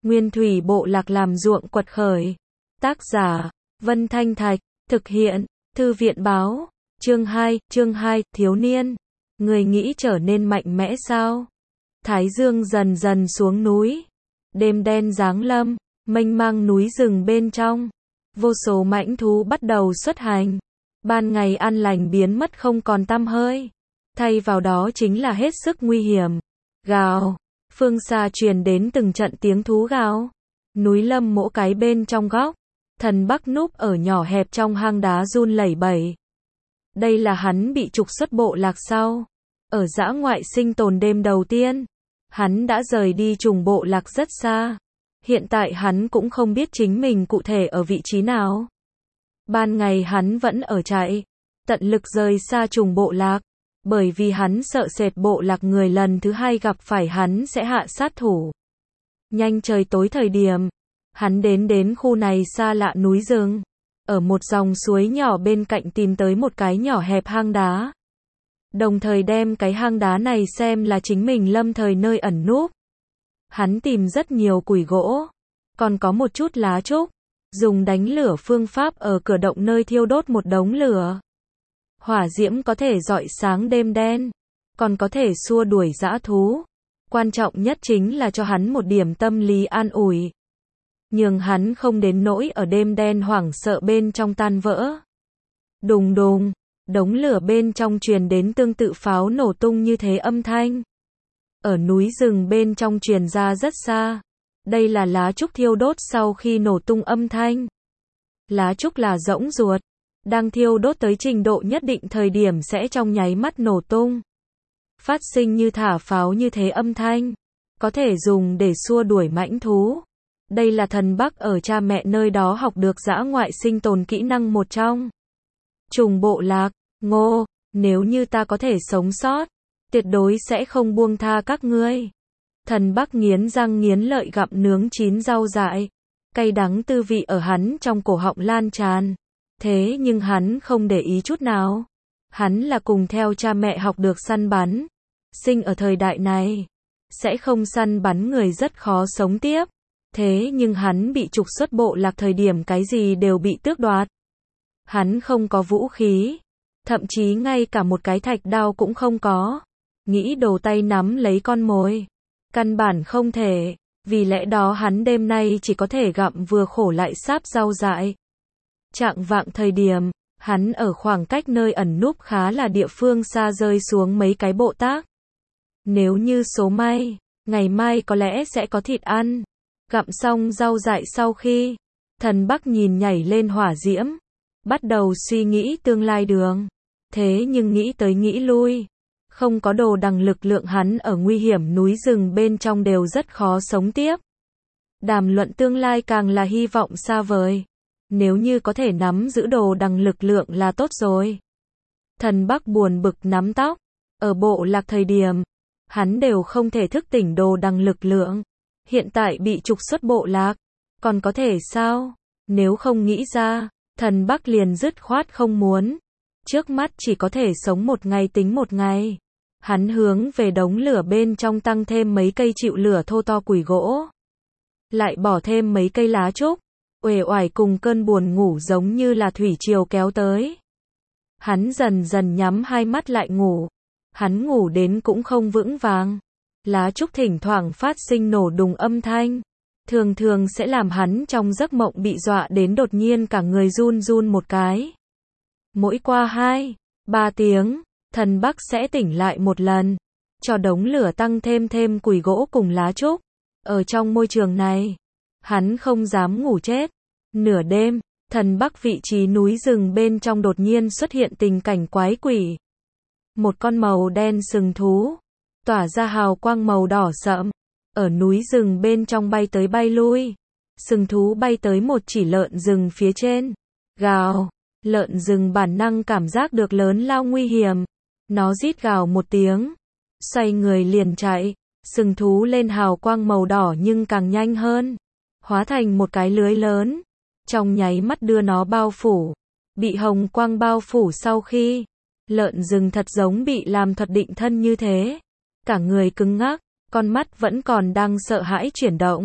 Nguyên thủy bộ lạc làm ruộng quật khởi. Tác giả, Vân Thanh Thạch, thực hiện, Thư viện báo, chương 2, thiếu niên. Người nghĩ trở nên mạnh mẽ sao? Thái dương dần dần xuống núi. Đêm đen giáng lâm, mênh mang núi rừng bên trong. Vô số mãnh thú bắt đầu xuất hành. Ban ngày an lành biến mất không còn tăm hơi. Thay vào đó chính là hết sức nguy hiểm. Gào. Phương xa truyền đến từng trận tiếng thú gào. Núi Lâm mỗi cái bên trong góc. Thần Bắc núp ở nhỏ hẹp trong hang đá run lẩy bẩy. Đây là hắn bị trục xuất bộ lạc sau. Ở dã ngoại sinh tồn đêm đầu tiên, hắn đã rời đi trùng bộ lạc rất xa. Hiện tại hắn cũng không biết chính mình cụ thể ở vị trí nào. Ban ngày hắn vẫn ở chạy, tận lực rời xa trùng bộ lạc, bởi vì hắn sợ sệt bộ lạc người lần thứ hai gặp phải hắn sẽ hạ sát thủ. Nhanh trời tối thời điểm, hắn đến khu này xa lạ núi rừng, ở một dòng suối nhỏ bên cạnh tìm tới một cái nhỏ hẹp hang đá. Đồng thời đem cái hang đá này xem là chính mình lâm thời nơi ẩn núp. Hắn tìm rất nhiều củi gỗ, còn có một chút lá trúc, dùng đánh lửa phương pháp ở cửa động nơi thiêu đốt một đống lửa. Hỏa diễm có thể rọi sáng đêm đen, còn có thể xua đuổi dã thú. Quan trọng nhất chính là cho hắn một điểm tâm lý an ủi, nhưng hắn không đến nỗi ở đêm đen hoảng sợ bên trong tan vỡ. Đùng đùng, đống lửa bên trong truyền đến tương tự pháo nổ tung như thế âm thanh. Ở núi rừng bên trong truyền ra rất xa. Đây là lá trúc thiêu đốt sau khi nổ tung âm thanh. Lá trúc là rỗng ruột, đang thiêu đốt tới trình độ nhất định thời điểm sẽ trong nháy mắt nổ tung. Phát sinh như thả pháo như thế âm thanh, có thể dùng để xua đuổi mãnh thú. Đây là thần Bắc ở cha mẹ nơi đó học được dã ngoại sinh tồn kỹ năng một trong. Trùng bộ lạc, ngô, nếu như ta có thể sống sót, tuyệt đối sẽ không buông tha các ngươi. Thần Bắc nghiến răng nghiến lợi gặm nướng chín rau dại, cay đắng tư vị ở hắn trong cổ họng lan tràn. Thế nhưng hắn không để ý chút nào. Hắn là cùng theo cha mẹ học được săn bắn. Sinh ở thời đại này, sẽ không săn bắn người rất khó sống tiếp. Thế nhưng hắn bị trục xuất bộ lạc thời điểm cái gì đều bị tước đoạt. Hắn không có vũ khí, thậm chí ngay cả một cái thạch đao cũng không có. Nghĩ đồ tay nắm lấy con mồi, căn bản không thể, vì lẽ đó hắn đêm nay chỉ có thể gặm vừa khổ lại sáp rau dại. Chạng vạng thời điểm, hắn ở khoảng cách nơi ẩn núp khá là địa phương xa rơi xuống mấy cái bộ tác. Nếu như số may, ngày mai có lẽ sẽ có thịt ăn. Gặm xong rau dại sau khi, thần Bắc nhìn nhảy lên hỏa diễm, bắt đầu suy nghĩ tương lai đường. Thế nhưng nghĩ tới nghĩ lui, không có đồ đằng lực lượng hắn ở nguy hiểm núi rừng bên trong đều rất khó sống tiếp. Đàm luận tương lai càng là hy vọng xa vời. Nếu như có thể nắm giữ đồ đằng lực lượng là tốt rồi. Thần Bắc buồn bực nắm tóc. Ở bộ lạc thời điểm, hắn đều không thể thức tỉnh đồ đằng lực lượng. Hiện tại bị trục xuất bộ lạc, còn có thể sao? Nếu không nghĩ ra, thần Bắc liền dứt khoát không muốn. Trước mắt chỉ có thể sống một ngày tính một ngày. Hắn hướng về đống lửa bên trong tăng thêm mấy cây chịu lửa thô to củi gỗ. Lại bỏ thêm mấy cây lá trúc. Uể oải cùng cơn buồn ngủ giống như là thủy triều kéo tới. Hắn dần dần nhắm hai mắt lại ngủ. Hắn ngủ đến cũng không vững vàng. Lá trúc thỉnh thoảng phát sinh nổ đùng âm thanh. Thường thường sẽ làm hắn trong giấc mộng bị dọa đến đột nhiên cả người run run một cái. Mỗi qua 2-3 tiếng, thần Bắc sẽ tỉnh lại một lần. Cho đống lửa tăng thêm củi gỗ cùng lá trúc. Ở trong môi trường này, hắn không dám ngủ chết. Nửa đêm, thần Bắc vị trí núi rừng bên trong đột nhiên xuất hiện tình cảnh quái quỷ. Một con màu đen sừng thú, tỏa ra hào quang màu đỏ sậm, ở núi rừng bên trong bay tới bay lui. Sừng thú bay tới một chỉ lợn rừng phía trên. Gào, lợn rừng bản năng cảm giác được lớn lao nguy hiểm. Nó rít gào một tiếng, xoay người liền chạy. Sừng thú lên hào quang màu đỏ nhưng càng nhanh hơn, hóa thành một cái lưới lớn, trong nháy mắt đưa nó bao phủ. Bị hồng quang bao phủ sau khi, lợn rừng thật giống bị làm thuật định thân như thế, cả người cứng ngắc, con mắt vẫn còn đang sợ hãi chuyển động.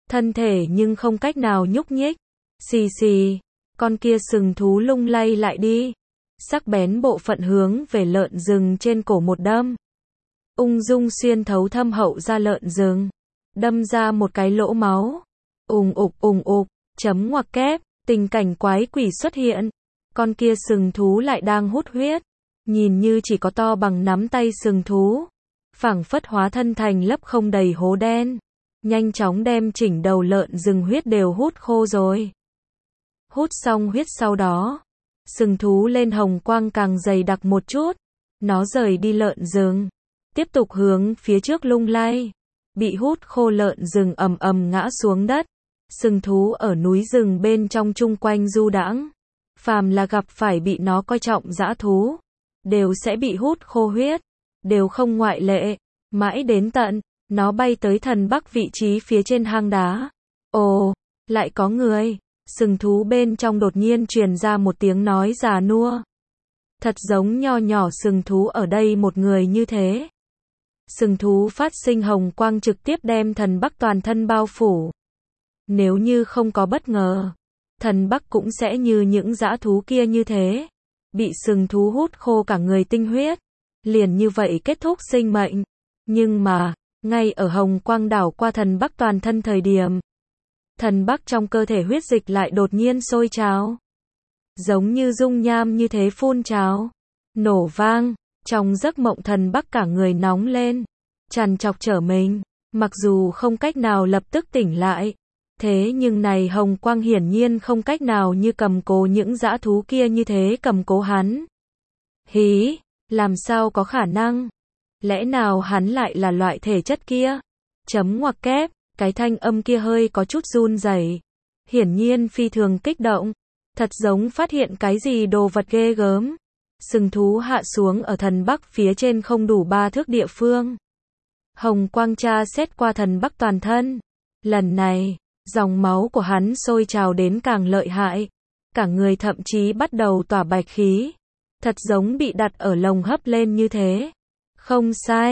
thân thể nhưng không cách nào nhúc nhích. Xì xì, con kia sừng thú lung lay lại đi, sắc bén bộ phận hướng về lợn rừng trên cổ một đâm. Ung dung xuyên thấu thâm hậu da lợn rừng, đâm ra một cái lỗ máu. Ùng ục, chấm ngoặc kép, tình cảnh quái quỷ xuất hiện. Con kia sừng thú lại đang hút huyết, nhìn như chỉ có to bằng nắm tay sừng thú, phảng phất hóa thân thành lấp không đầy hố đen, nhanh chóng đem chỉnh đầu lợn rừng huyết đều hút khô rồi. Hút xong huyết sau đó, sừng thú lên hồng quang càng dày đặc một chút, nó rời đi lợn rừng, tiếp tục hướng phía trước lung lay. Bị hút khô lợn rừng ầm ầm ngã xuống đất. Sừng thú ở núi rừng bên trong chung quanh du đãng, phàm là gặp phải bị nó coi trọng dã thú, đều sẽ bị hút khô huyết, đều không ngoại lệ. Mãi đến tận, nó bay tới thần Bắc vị trí phía trên hang đá. Ồ, lại có người. Sừng thú bên trong đột nhiên truyền ra một tiếng nói già nua. Thật giống nho nhỏ sừng thú ở đây một người như thế. Sừng thú phát sinh hồng quang trực tiếp đem thần Bắc toàn thân bao phủ. Nếu như không có bất ngờ, thần Bắc cũng sẽ như những dã thú kia như thế, bị sừng thú hút khô cả người tinh huyết, liền như vậy kết thúc sinh mệnh. Nhưng mà, ngay ở hồng quang đảo qua thần Bắc toàn thân thời điểm, thần Bắc trong cơ thể huyết dịch lại đột nhiên sôi trào, giống như dung nham như thế phun trào, nổ vang. Trong giấc mộng thần Bắc cả người nóng lên, trằn trọc trở mình, mặc dù không cách nào lập tức tỉnh lại, thế nhưng này hồng quang hiển nhiên không cách nào như cầm cố những dã thú kia như thế cầm cố hắn. Hí, làm sao có khả năng? Lẽ nào hắn lại là loại thể chất kia? Chấm ngoặc kép, cái thanh âm kia hơi có chút run rẩy, hiển nhiên phi thường kích động, thật giống phát hiện cái gì đồ vật ghê gớm. Sừng thú hạ xuống ở thần Bắc phía trên không đủ 3 thước địa phương. Hồng quang tra xét qua thần Bắc toàn thân. Lần này, dòng máu của hắn sôi trào đến càng lợi hại. Cả người thậm chí bắt đầu tỏa bạch khí. Thật giống bị đặt ở lồng hấp lên như thế. Không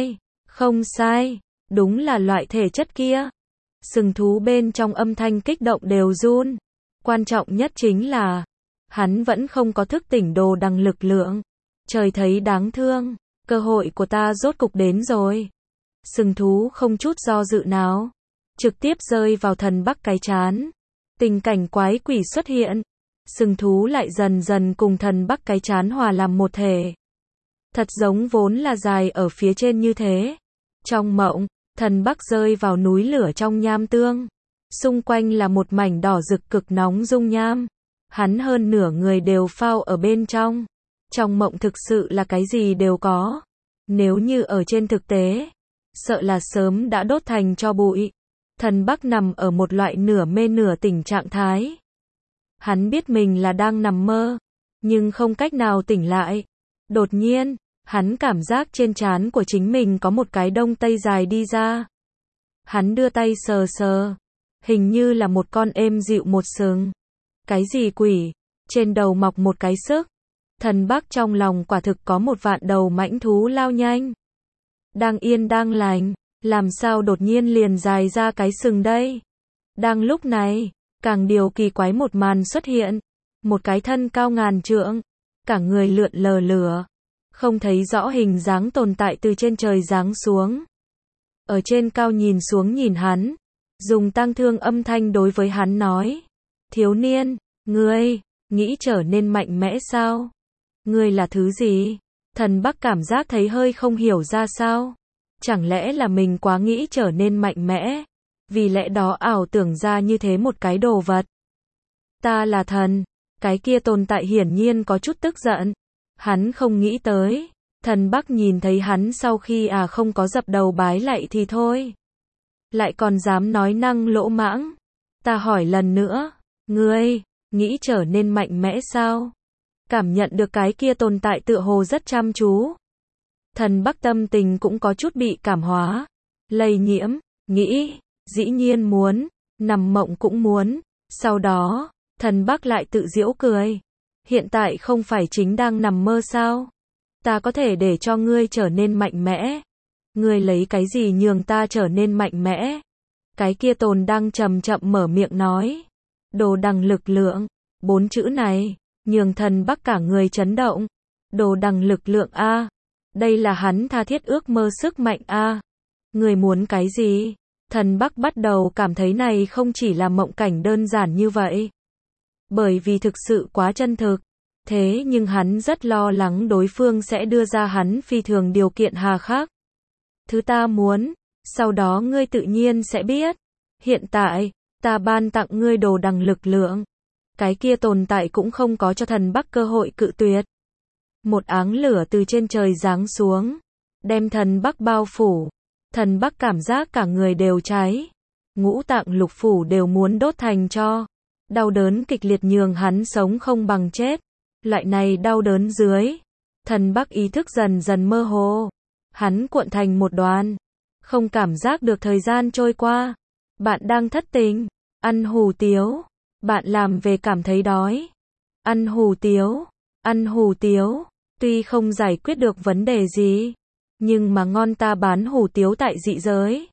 sai, đúng là loại thể chất kia. Sừng thú bên trong âm thanh kích động đều run. Quan trọng nhất chính là hắn vẫn không có thức tỉnh đồ đằng lực lượng. Trời thấy đáng thương, cơ hội của ta rốt cục đến rồi. Sừng thú không chút do dự nào, trực tiếp rơi vào thần Bắc cái chán. Tình cảnh quái quỷ xuất hiện, sừng thú lại dần dần cùng thần Bắc cái chán hòa làm một thể. Thật giống vốn là dài ở phía trên như thế. Trong mộng, thần Bắc rơi vào núi lửa trong nham tương. Xung quanh là một mảnh đỏ rực cực nóng dung nham. Hắn hơn nửa người đều phao ở bên trong. Trong mộng thực sự là cái gì đều có. Nếu như ở trên thực tế, sợ là sớm đã đốt thành tro bụi. Thần Bắc nằm ở một loại nửa mê nửa tỉnh trạng thái. Hắn biết mình là đang nằm mơ, nhưng không cách nào tỉnh lại. Đột nhiên, hắn cảm giác trên trán của chính mình có một cái đông tây dài đi ra. Hắn đưa tay sờ sờ, hình như là một con êm dịu một sừng. Cái gì quỷ? Trên đầu mọc một cái sức. Thần Bắc trong lòng quả thực có một vạn đầu mãnh thú lao nhanh. Đang yên đang lành, làm sao đột nhiên liền dài ra cái sừng đây? Đang lúc này, càng điều kỳ quái một màn xuất hiện. Một cái thân cao ngàn trượng, cả người lượn lờ lửa, không thấy rõ hình dáng tồn tại từ trên trời giáng xuống. Ở trên cao nhìn xuống nhìn hắn, dùng tang thương âm thanh đối với hắn nói. Thiếu niên, ngươi, nghĩ trở nên mạnh mẽ sao? Ngươi là thứ gì? Thần Bắc cảm giác thấy hơi không hiểu ra sao. Chẳng lẽ là mình quá nghĩ trở nên mạnh mẽ? Vì lẽ đó ảo tưởng ra như thế một cái đồ vật. Ta là thần. Cái kia tồn tại hiển nhiên có chút tức giận. Hắn không nghĩ tới. Thần Bắc nhìn thấy hắn sau khi không có dập đầu bái lạy thì thôi. Lại còn dám nói năng lỗ mãng. Ta hỏi lần nữa. Ngươi, nghĩ trở nên mạnh mẽ sao? Cảm nhận được cái kia tồn tại tựa hồ rất chăm chú. Thần Bắc tâm tình cũng có chút bị cảm hóa. Lây nhiễm, nghĩ, dĩ nhiên muốn, nằm mộng cũng muốn. Sau đó, thần Bắc lại tự giễu cười. Hiện tại không phải chính đang nằm mơ sao? Ta có thể để cho ngươi trở nên mạnh mẽ. Ngươi lấy cái gì nhường ta trở nên mạnh mẽ? Cái kia Tồn Đăng chậm chậm mở miệng nói. Đồ đằng lực lượng. 4 chữ này, nhường Thần Bắc cả người chấn động. Đồ đằng lực lượng a, đây là hắn tha thiết ước mơ sức mạnh a. Người muốn cái gì? Thần Bắc bắt đầu cảm thấy này không chỉ là mộng cảnh đơn giản như vậy. Bởi vì thực sự quá chân thực. Thế nhưng hắn rất lo lắng đối phương sẽ đưa ra hắn phi thường điều kiện hà khắc. Thứ ta muốn, sau đó ngươi tự nhiên sẽ biết. Hiện tại, ta ban tặng ngươi đồ đằng lực lượng. Cái kia tồn tại cũng không có cho Thần Bắc cơ hội cự tuyệt. Một áng lửa từ trên trời giáng xuống, đem Thần Bắc bao phủ. Thần Bắc cảm giác cả người đều cháy. Ngũ tạng lục phủ đều muốn đốt thành tro. Đau đớn kịch liệt nhường hắn sống không bằng chết. Loại này đau đớn dưới, Thần Bắc ý thức dần dần mơ hồ. Hắn cuộn thành một đoàn, không cảm giác được thời gian trôi qua. Bạn đang thất tình, ăn hủ tiếu. Bạn làm về cảm thấy đói. Ăn hủ tiếu, ăn hủ tiếu. Tuy không giải quyết được vấn đề gì, nhưng mà ngon, ta bán hủ tiếu tại dị giới.